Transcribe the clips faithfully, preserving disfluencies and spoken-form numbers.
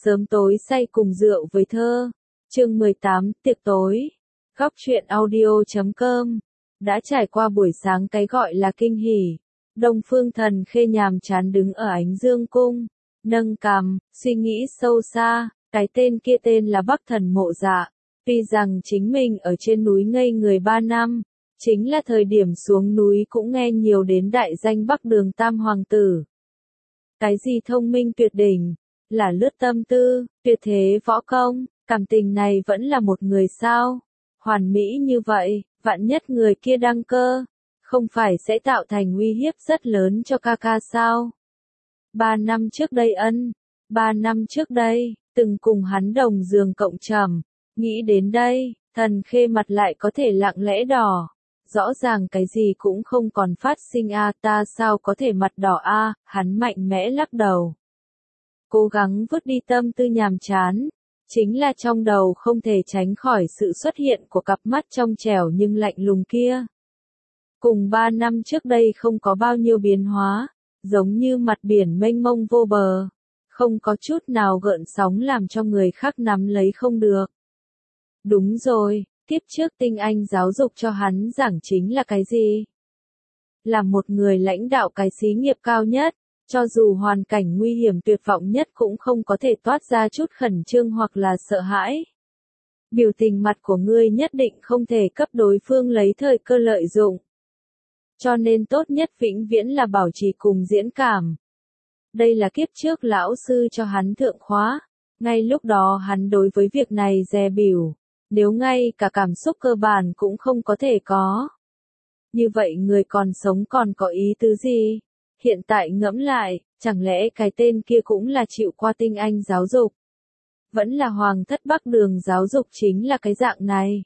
Sớm tối say cùng rượu với thơ. Chương mười tám, tiệc tối. Góc truyện audio chấm com. Đã trải qua buổi sáng cái gọi là kinh hỉ. Đông Phương Thần Khê nhàm chán đứng ở Ánh Dương Cung, nâng cằm, suy nghĩ sâu xa, cái tên kia tên là Bắc Thần Mộ Dạ. Tuy rằng chính mình ở trên núi ngây người ba năm, chính là thời điểm xuống núi cũng nghe nhiều đến đại danh Bắc Đường Tam Hoàng Tử. Cái gì thông minh tuyệt đỉnh, là lướt tâm tư, tuyệt thế võ công, cảm tình này vẫn là một người sao? Hoàn mỹ như vậy, vạn nhất người kia đăng cơ, không phải sẽ tạo thành uy hiếp rất lớn cho ca ca sao? Ba năm trước đây ân, ba năm trước đây, từng cùng hắn đồng giường cộng trầm, nghĩ đến đây, Thần Khê mặt lại có thể lặng lẽ đỏ. Rõ ràng cái gì cũng không còn phát sinh a, ta sao có thể mặt đỏ a, hắn mạnh mẽ lắc đầu. Cố gắng vứt đi tâm tư nhàm chán, chính là trong đầu không thể tránh khỏi sự xuất hiện của cặp mắt trong trẻo nhưng lạnh lùng kia. Cùng ba năm trước đây không có bao nhiêu biến hóa, giống như mặt biển mênh mông vô bờ, không có chút nào gợn sóng làm cho người khác nắm lấy không được. Đúng rồi, kiếp trước Tinh Anh giáo dục cho hắn giảng chính là cái gì? Là một người lãnh đạo cái xí nghiệp cao nhất, cho dù hoàn cảnh nguy hiểm tuyệt vọng nhất cũng không có thể toát ra chút khẩn trương hoặc là sợ hãi. Biểu tình mặt của ngươi nhất định không thể cấp đối phương lấy thời cơ lợi dụng. Cho nên tốt nhất vĩnh viễn là bảo trì cùng diễn cảm. Đây là kiếp trước lão sư cho hắn thượng khóa, ngay lúc đó hắn đối với việc này dè bỉu, nếu ngay cả cảm xúc cơ bản cũng không có thể có. Như vậy người còn sống còn có ý tứ gì? Hiện tại ngẫm lại, chẳng lẽ cái tên kia cũng là chịu qua Tinh Anh giáo dục? Vẫn là Hoàng thất Bắc Đường giáo dục chính là cái dạng này.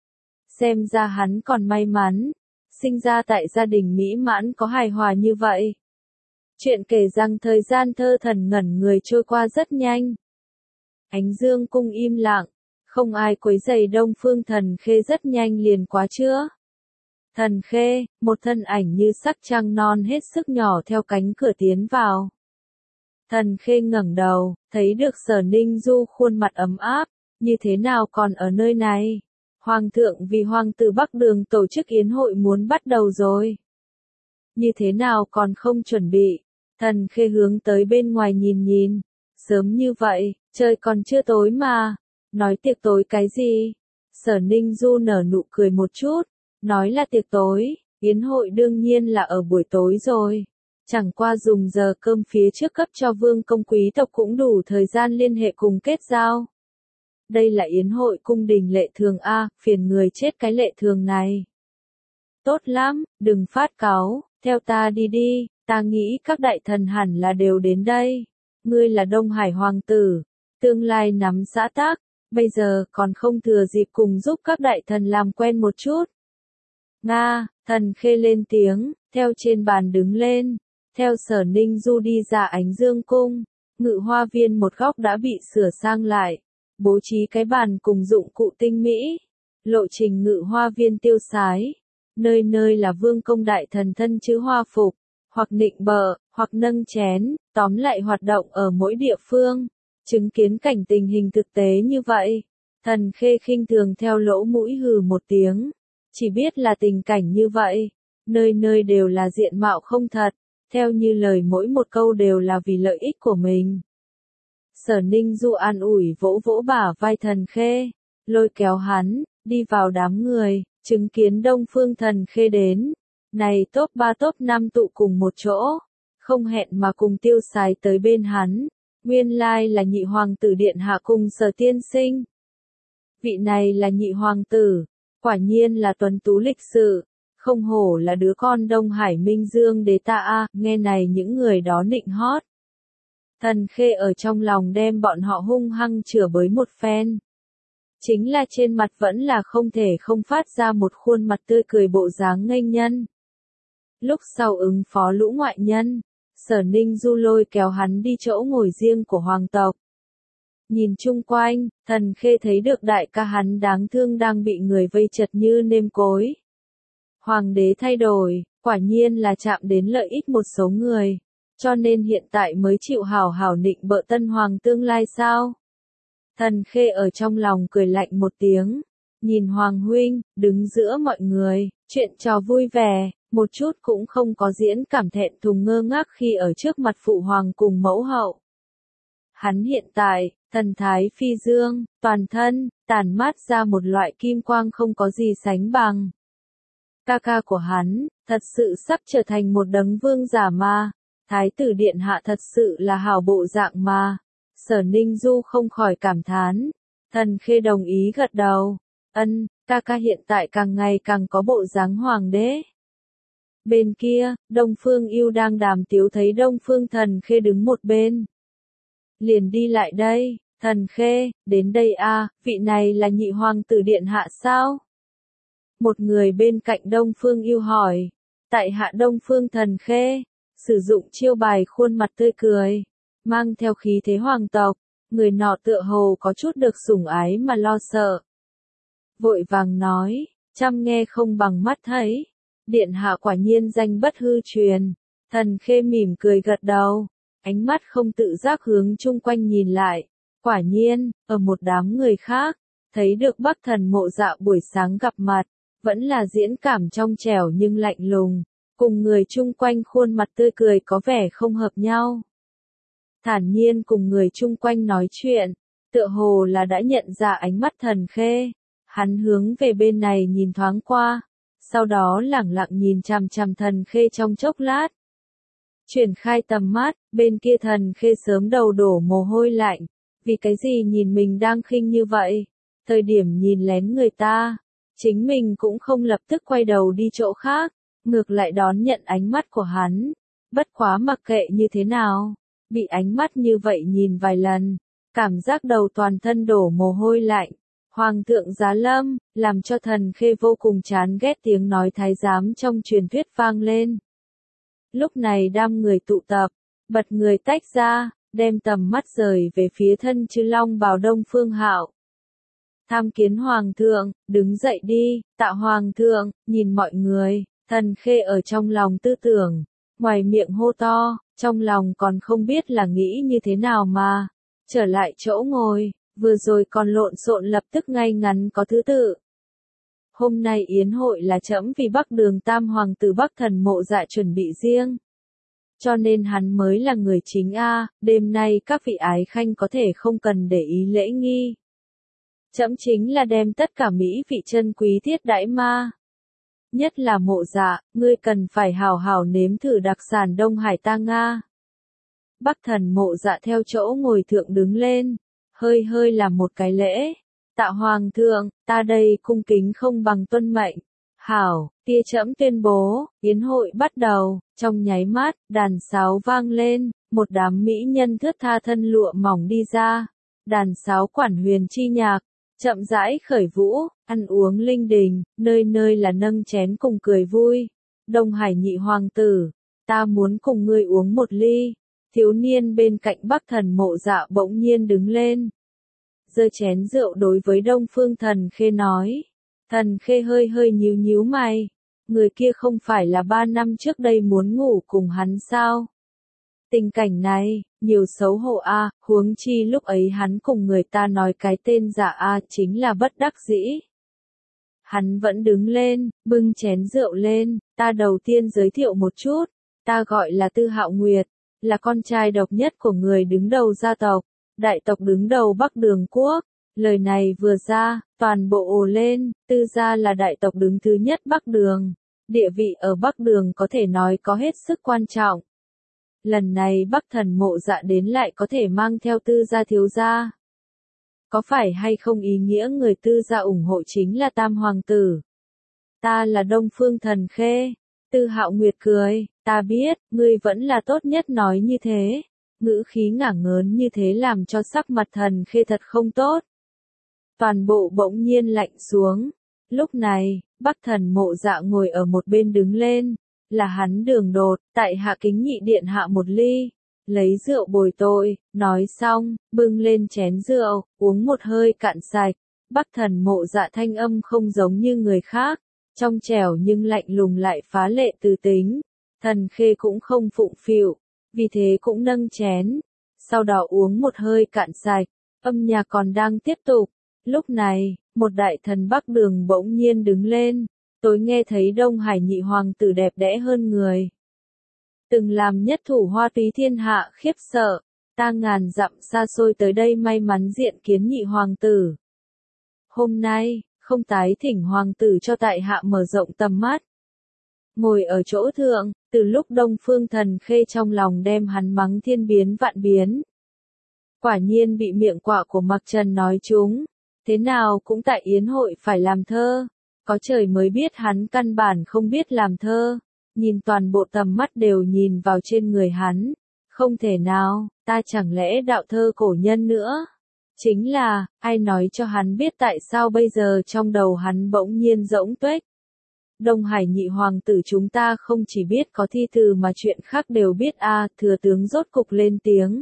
Xem ra hắn còn may mắn, sinh ra tại gia đình mỹ mãn có hài hòa như vậy. Chuyện kể rằng thời gian thơ thần ngẩn người trôi qua rất nhanh. Ánh Dương Cung im lặng, không ai quấy rầy Đông Phương Thần Khê rất nhanh liền quá trưa. Thần Khê, một thân ảnh như sắc trăng non hết sức nhỏ theo cánh cửa tiến vào. Thần Khê ngẩng đầu, thấy được Sở Ninh Du khuôn mặt ấm áp, như thế nào còn ở nơi này? Hoàng thượng vì hoàng tử Bắc Đường tổ chức yến hội muốn bắt đầu rồi. Như thế nào còn không chuẩn bị? Thần Khê hướng tới bên ngoài nhìn nhìn, sớm như vậy, trời còn chưa tối mà, nói tiệc tối cái gì? Sở Ninh Du nở nụ cười một chút, nói là tiệc tối, yến hội đương nhiên là ở buổi tối rồi. Chẳng qua dùng giờ cơm phía trước cấp cho vương công quý tộc cũng đủ thời gian liên hệ cùng kết giao. Đây là yến hội cung đình lệ thường a, phiền người chết cái lệ thường này. Tốt lắm, đừng phát cáu, theo ta đi đi, ta nghĩ các đại thần hẳn là đều đến đây. Ngươi là Đông Hải hoàng tử, tương lai nắm xã tắc, bây giờ còn không thừa dịp cùng giúp các đại thần làm quen một chút. Nga, Thần Khê lên tiếng, theo trên bàn đứng lên, theo Sở Ninh Du đi ra Ánh Dương Cung, ngự hoa viên một góc đã bị sửa sang lại, bố trí cái bàn cùng dụng cụ tinh mỹ, lộ trình ngự hoa viên tiêu sái, nơi nơi là vương công đại thần thân chữ hoa phục, hoặc nịnh bợ, hoặc nâng chén, tóm lại hoạt động ở mỗi địa phương, chứng kiến cảnh tình hình thực tế như vậy, Thần Khê khinh thường theo lỗ mũi hừ một tiếng. Chỉ biết là tình cảnh như vậy, nơi nơi đều là diện mạo không thật, theo như lời mỗi một câu đều là vì lợi ích của mình. Sở Ninh Du an ủi vỗ vỗ bả vai Thần Khê, lôi kéo hắn, đi vào đám người, chứng kiến Đông Phương Thần Khê đến. Này top ba top năm tụ cùng một chỗ, không hẹn mà cùng tiêu sái tới bên hắn, nguyên lai là nhị hoàng tử điện hạ cùng Sở tiên sinh. Vị này là nhị hoàng tử. Quả nhiên là tuấn tú lịch sự, không hổ là đứa con Đông Hải Minh Dương đế ta a, nghe này những người đó nịnh hót. Thần Khê ở trong lòng đem bọn họ hung hăng chửi bới một phen. Chính là trên mặt vẫn là không thể không phát ra một khuôn mặt tươi cười bộ dáng nghênh nhân. Lúc sau ứng phó lũ ngoại nhân, Sở Ninh Du lôi kéo hắn đi chỗ ngồi riêng của hoàng tộc. Nhìn chung quanh, Thần Khê thấy được đại ca hắn đáng thương đang bị người vây chật như nêm cối. Hoàng đế thay đổi, quả nhiên là chạm đến lợi ích một số người. cho nên hiện tại mới chịu hảo hảo nịnh bợ tân hoàng tương lai sao? Thần Khê ở trong lòng cười lạnh một tiếng, nhìn Hoàng huynh, đứng giữa mọi người, chuyện trò vui vẻ, một chút cũng không có diễn cảm thẹn thùng ngơ ngác khi ở trước mặt phụ hoàng cùng mẫu hậu. Hắn hiện tại, thần thái phi dương, toàn thân, tản mát ra một loại kim quang không có gì sánh bằng. Ca ca của hắn, thật sự sắp trở thành một đấng vương giả mà, thái tử điện hạ thật sự là hảo bộ dạng mà. Sở Ninh Du không khỏi cảm thán, Thần Khê đồng ý gật đầu, ân, ca ca hiện tại càng ngày càng có bộ dáng hoàng đế. Bên kia, Đông Phương Yêu đang đàm tiếu thấy Đông Phương Thần Khê đứng một bên. Liền đi lại đây, Thần Khê, đến đây a, vị này là nhị hoàng tử điện hạ sao? Một người bên cạnh Đông Phương Yêu hỏi, tại hạ Đông Phương Thần Khê, sử dụng chiêu bài khuôn mặt tươi cười, mang theo khí thế hoàng tộc, người nọ tựa hồ có chút được sủng ái mà lo sợ. Vội vàng nói, chăm nghe không bằng mắt thấy, điện hạ quả nhiên danh bất hư truyền. Thần Khê mỉm cười gật đầu, ánh mắt không tự giác hướng chung quanh nhìn lại, quả nhiên, ở một đám người khác, thấy được Bắc Thần Mộ Dạ buổi sáng gặp mặt, vẫn là diễn cảm trong trẻo nhưng lạnh lùng, cùng người chung quanh khuôn mặt tươi cười có vẻ không hợp nhau. Thản nhiên cùng người chung quanh nói chuyện, tựa hồ là đã nhận ra ánh mắt Thần Khê, hắn hướng về bên này nhìn thoáng qua, sau đó lẳng lặng nhìn chằm chằm Thần Khê trong chốc lát. Chuyển khai tầm mắt, bên kia Thần Khê sớm đầu đổ mồ hôi lạnh, vì cái gì nhìn mình đang khinh như vậy, thời điểm nhìn lén người ta, chính mình cũng không lập tức quay đầu đi chỗ khác, ngược lại đón nhận ánh mắt của hắn, bất quá mặc kệ như thế nào. Bị ánh mắt như vậy nhìn vài lần, cảm giác đầu toàn thân đổ mồ hôi lạnh. Hoàng thượng giá lâm, làm cho Thần Khê vô cùng chán ghét tiếng nói thái giám trong truyền thuyết vang lên. Lúc này đám người tụ tập, bật người tách ra, đem tầm mắt rời về phía thân chư long bào Đông Phương Hạo. Tham kiến Hoàng thượng, đứng dậy đi, tạ Hoàng thượng, nhìn mọi người, Thần Khê ở trong lòng tư tưởng, ngoài miệng hô to. Trong lòng còn không biết là nghĩ như thế nào mà, trở lại chỗ ngồi, vừa rồi còn lộn xộn lập tức ngay ngắn có thứ tự. Hôm nay yến hội là trẫm vì Bắc Đường Tam Hoàng tử Bắc Thần Mộ Dạ chuẩn bị riêng. Cho nên hắn mới là người chính a, đêm nay các vị ái khanh có thể không cần để ý lễ nghi. Trẫm chính là đem tất cả mỹ vị chân quý thiết đãi ma. Nhất là Mộ Dạ, ngươi cần phải hào hào nếm thử đặc sản Đông Hải ta Nga. Bắc Thần Mộ Dạ theo chỗ ngồi thượng đứng lên, hơi hơi làm một cái lễ. Tạ Hoàng thượng, ta đây cung kính không bằng tuân mệnh. Hảo, tia trẫm tuyên bố, yến hội bắt đầu, trong nháy mắt, đàn sáo vang lên, một đám mỹ nhân thướt tha thân lụa mỏng đi ra. Đàn sáo quản huyền chi nhạc, chậm rãi khởi vũ, ăn uống linh đình, nơi nơi là nâng chén cùng cười vui. Đông Hải nhị hoàng tử, ta muốn cùng ngươi uống một ly. Thiếu niên bên cạnh Bắc Thần Mộ Dạ bỗng nhiên đứng lên, giơ chén rượu đối với Đông Phương Thần Khê nói. Thần Khê hơi hơi nhíu nhíu mày, người kia không phải là ba năm trước đây muốn ngủ cùng hắn sao? Tình cảnh này, nhiều xấu hổ a, huống chi lúc ấy hắn cùng người ta nói cái tên giả a chính là bất đắc dĩ. Hắn vẫn đứng lên, bưng chén rượu lên, ta đầu tiên giới thiệu một chút, ta gọi là Tư Hạo Nguyệt, là con trai độc nhất của người đứng đầu gia tộc, đại tộc đứng đầu Bắc Đường Quốc. Lời này vừa ra, toàn bộ ồ lên, Tư gia là đại tộc đứng thứ nhất Bắc Đường, địa vị ở Bắc Đường có thể nói có hết sức quan trọng. Lần này Bắc Thần Mộ Dạ đến lại có thể mang theo Tư gia thiếu gia. Có phải hay không ý nghĩa người Tư gia ủng hộ chính là Tam Hoàng tử? Ta là Đông Phương Thần Khê. Tư Hạo Nguyệt cười, ta biết, ngươi vẫn là tốt nhất nói như thế. Ngữ khí ngả ngớn như thế làm cho sắc mặt Thần Khê thật không tốt. Toàn bộ bỗng nhiên lạnh xuống. Lúc này, Bắc Thần Mộ Dạ ngồi ở một bên đứng lên, là hắn Đường Đột, tại hạ kính nhị điện hạ một ly, lấy rượu bồi tội, nói xong, bưng lên chén rượu, uống một hơi cạn sạch. Bắc Thần Mộ Dạ thanh âm không giống như người khác, trong trẻo nhưng lạnh lùng lại phá lệ từ tính. Thần Khê cũng không phụng phịu, vì thế cũng nâng chén, sau đó uống một hơi cạn sạch, âm nhạc còn đang tiếp tục. Lúc này, một đại thần Bắc Đường bỗng nhiên đứng lên, tôi nghe thấy Đông Hải nhị hoàng tử đẹp đẽ hơn người. Từng làm nhất thủ hoa túy thiên hạ khiếp sợ, ta ngàn dặm xa xôi tới đây may mắn diện kiến nhị hoàng tử. Hôm nay, không tái thỉnh hoàng tử cho tại hạ mở rộng tầm mắt. Ngồi ở chỗ thượng, từ lúc Đông Phương Thần Khê trong lòng đem hắn mắng thiên biến vạn biến. Quả nhiên bị miệng quạ của Mặc Trần nói trúng, thế nào cũng tại yến hội phải làm thơ, có trời mới biết hắn căn bản không biết làm thơ, nhìn toàn bộ tầm mắt đều nhìn vào trên người hắn, không thể nào, ta chẳng lẽ đạo thơ cổ nhân nữa. Chính là, ai nói cho hắn biết tại sao bây giờ trong đầu hắn bỗng nhiên rỗng tuếch. Đông Hải nhị hoàng tử chúng ta không chỉ biết có thi từ mà chuyện khác đều biết a. À, thừa tướng rốt cục lên tiếng.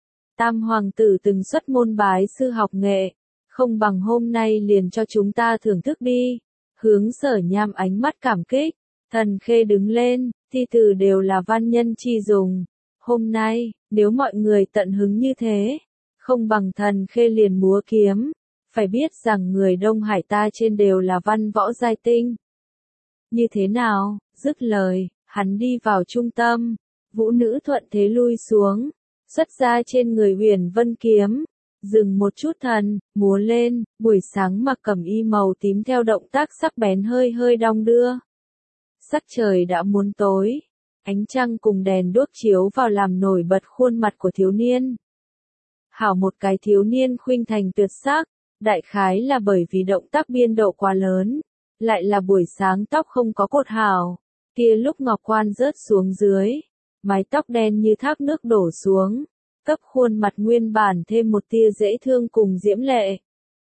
Tam hoàng tử từng xuất môn bái sư học nghệ, không bằng hôm nay liền cho chúng ta thưởng thức đi. Hướng Sở Nham ánh mắt cảm kích, Thần Khê đứng lên, thi từ đều là văn nhân chi dùng. Hôm nay, nếu mọi người tận hứng như thế, không bằng Thần Khê liền múa kiếm, phải biết rằng người Đông Hải ta trên đều là văn võ giai tinh. Như thế nào, dứt lời, hắn đi vào trung tâm, vũ nữ thuận thế lui xuống, xuất ra trên người Huyền Vân kiếm, dừng một chút thần, múa lên, buổi sáng mặc cẩm y màu tím theo động tác sắc bén hơi hơi đong đưa. Sắc trời đã muốn tối, ánh trăng cùng đèn đuốc chiếu vào làm nổi bật khuôn mặt của thiếu niên. Hảo một cái thiếu niên khuynh thành tuyệt sắc, đại khái là bởi vì động tác biên độ quá lớn, lại là buổi sáng tóc không có cột hảo, kia lúc ngọc quan rớt xuống dưới, mái tóc đen như thác nước đổ xuống, cấp khuôn mặt nguyên bản thêm một tia dễ thương cùng diễm lệ.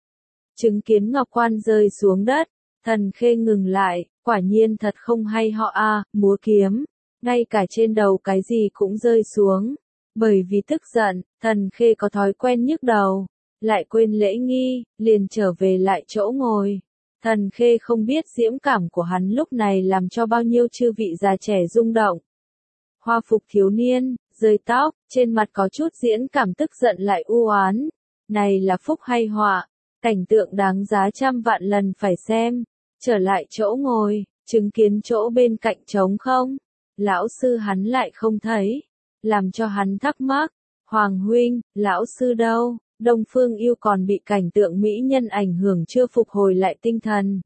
Chứng kiến ngọc quan rơi xuống đất, Thần Khê ngừng lại, quả nhiên thật không hay họ a, à, múa kiếm, ngay cả trên đầu cái gì cũng rơi xuống. Bởi vì tức giận, Thần Khê có thói quen nhức đầu, lại quên lễ nghi, liền trở về lại chỗ ngồi. Thần Khê không biết diễm cảm của hắn lúc này làm cho bao nhiêu chư vị già trẻ rung động. Hoa phục thiếu niên, rơi tóc, trên mặt có chút diễn cảm tức giận lại u oán. Này là phúc hay họa, cảnh tượng đáng giá trăm vạn lần phải xem. Trở lại chỗ ngồi, chứng kiến chỗ bên cạnh trống không. Lão sư hắn lại không thấy, làm cho hắn thắc mắc. Hoàng huynh, lão sư đâu? Đông Phương Yêu còn bị cảnh tượng mỹ nhân ảnh hưởng chưa phục hồi lại tinh thần.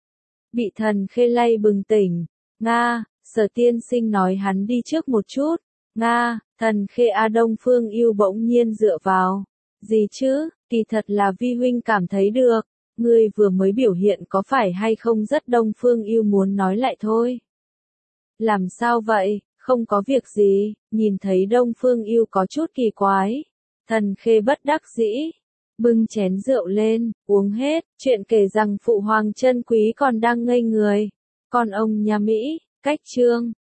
Bị Thần Khê lay bừng tỉnh. Nga, Sở tiên sinh nói hắn đi trước một chút. Nga, Thần Khê a Đông Phương Yêu bỗng nhiên dựa vào. Gì chứ, kỳ thật là vi huynh cảm thấy được. Ngươi vừa mới biểu hiện có phải hay không rất Đông Phương Yêu muốn nói lại thôi. Làm sao vậy, không có việc gì, nhìn thấy Đông Phương Yêu có chút kỳ quái. Thần Khê bất đắc dĩ, bưng chén rượu lên, uống hết, chuyện kể rằng phụ hoàng chân quý còn đang ngây người. Còn ông nhà Mỹ, cách chương.